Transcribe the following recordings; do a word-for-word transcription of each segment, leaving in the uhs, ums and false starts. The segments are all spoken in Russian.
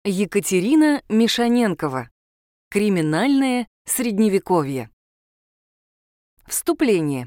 Екатерина Мишаненкова. Криминальное средневековье. Вступление.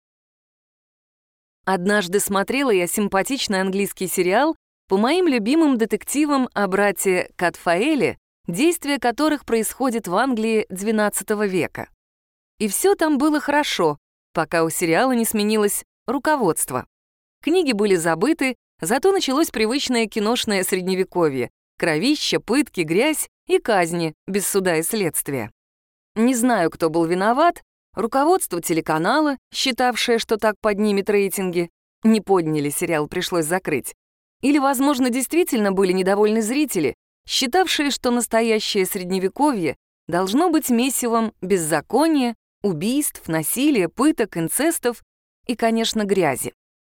Однажды смотрела я симпатичный английский сериал по моим любимым детективам о брате Катфаэле, действие которых происходит в Англии двенадцатого века. И все там было хорошо, пока у сериала не сменилось руководство. Книги были забыты, зато началось привычное киношное средневековье: кровища, пытки, грязь и казни без суда и следствия. Не знаю, кто был виноват, руководство телеканала, считавшее, что так поднимет рейтинги, не подняли, сериал пришлось закрыть. Или, возможно, действительно были недовольны зрители, считавшие, что настоящее средневековье должно быть месивом беззакония, убийств, насилия, пыток, инцестов и, конечно, грязи.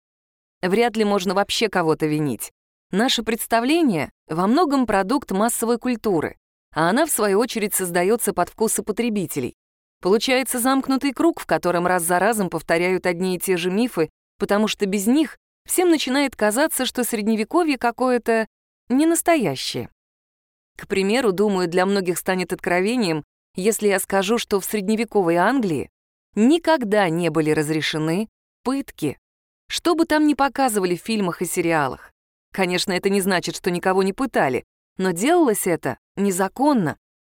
Вряд ли можно вообще кого-то винить. Наше представление во многом продукт массовой культуры, а она, в свою очередь, создается под вкусы потребителей. Получается замкнутый круг, в котором раз за разом повторяют одни и те же мифы, потому что без них всем начинает казаться, что средневековье какое-то ненастоящее. К примеру, думаю, для многих станет откровением, если я скажу, что в средневековой Англии никогда не были разрешены пытки, что бы там ни показывали в фильмах и сериалах. Конечно, это не значит, что никого не пытали, но делалось это незаконно.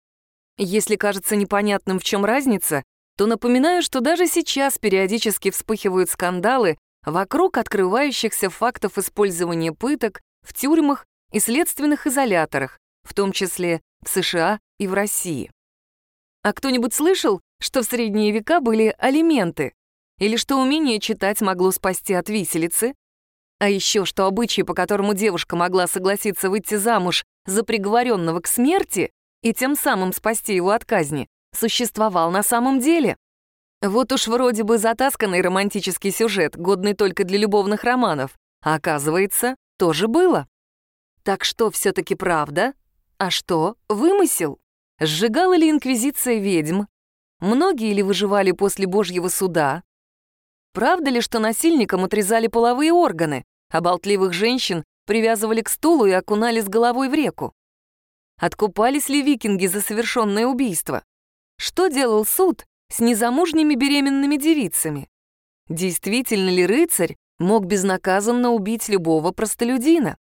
Если кажется непонятным, в чем разница, то напоминаю, что даже сейчас периодически вспыхивают скандалы вокруг открывающихся фактов использования пыток в тюрьмах и следственных изоляторах, в том числе в США и в России. А кто-нибудь слышал, что в средние века были алименты? Или что умение читать могло спасти от виселицы? А еще что обычай, по которому девушка могла согласиться выйти замуж за приговоренного к смерти и тем самым спасти его от казни, существовал на самом деле. Вот уж вроде бы затасканный романтический сюжет, годный только для любовных романов, а оказывается, тоже было. Так что все-таки правда? А что вымысел? Сжигала ли инквизиция ведьм? Многие ли выживали после Божьего суда? Правда ли, что насильникам отрезали половые органы, а болтливых женщин привязывали к стулу и окунали с головой в реку? Откупались ли викинги за совершенное убийство? Что делал суд с незамужними беременными девицами? Действительно ли рыцарь мог безнаказанно убить любого простолюдина?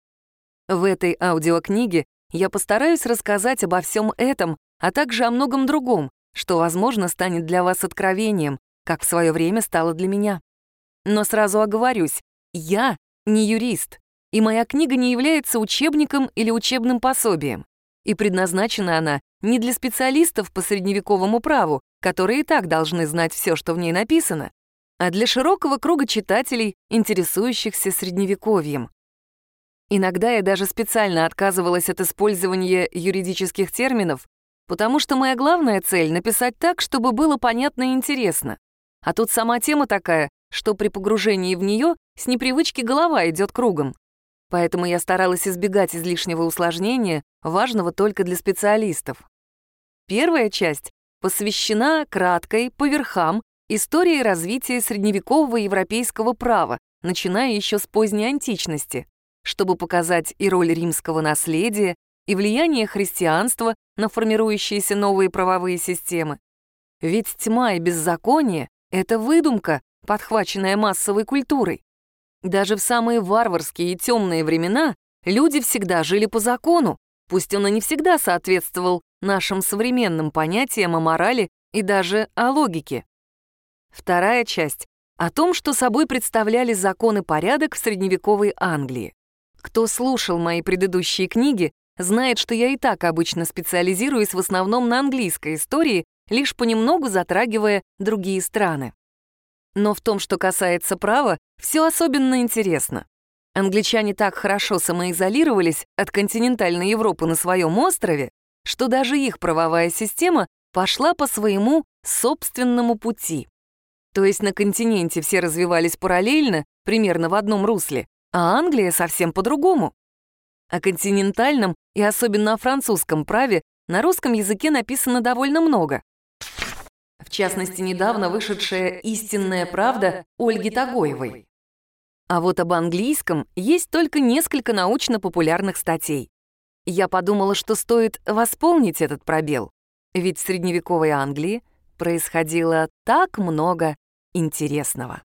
В этой аудиокниге я постараюсь рассказать обо всем этом, а также о многом другом, что, возможно, станет для вас откровением, как в свое время стало для меня. Но сразу оговорюсь, я не юрист, и моя книга не является учебником или учебным пособием. И предназначена она не для специалистов по средневековому праву, которые и так должны знать все, что в ней написано, а для широкого круга читателей, интересующихся средневековьем. Иногда я даже специально отказывалась от использования юридических терминов, потому что моя главная цель — написать так, чтобы было понятно и интересно. А тут сама тема такая, что при погружении в нее с непривычки голова идет кругом. Поэтому я старалась избегать излишнего усложнения, важного только для специалистов. Первая часть посвящена краткой, по верхам, истории развития средневекового европейского права, начиная еще с поздней античности, чтобы показать и роль римского наследия, и влияние христианства на формирующиеся новые правовые системы. Ведь тьма и беззаконие — это выдумка, подхваченная массовой культурой. Даже в самые варварские и темные времена люди всегда жили по закону, пусть он и не всегда соответствовал нашим современным понятиям о морали и даже о логике. Вторая часть — о том, что собой представляли закон и порядок в средневековой Англии. Кто слушал мои предыдущие книги, знает, что я и так обычно специализируюсь в основном на английской истории, лишь понемногу затрагивая другие страны. Но в том, что касается права, все особенно интересно. Англичане так хорошо самоизолировались от континентальной Европы на своем острове, что даже их правовая система пошла по своему собственному пути. То есть на континенте все развивались параллельно, примерно в одном русле, а Англия совсем по-другому. О континентальном и особенно о французском праве на русском языке написано довольно много. В частности, недавно вышедшая «Истинная правда» Ольги Тагоевой. А вот об английском есть только несколько научно-популярных статей. Я подумала, что стоит восполнить этот пробел, ведь в средневековой Англии происходило так много интересного.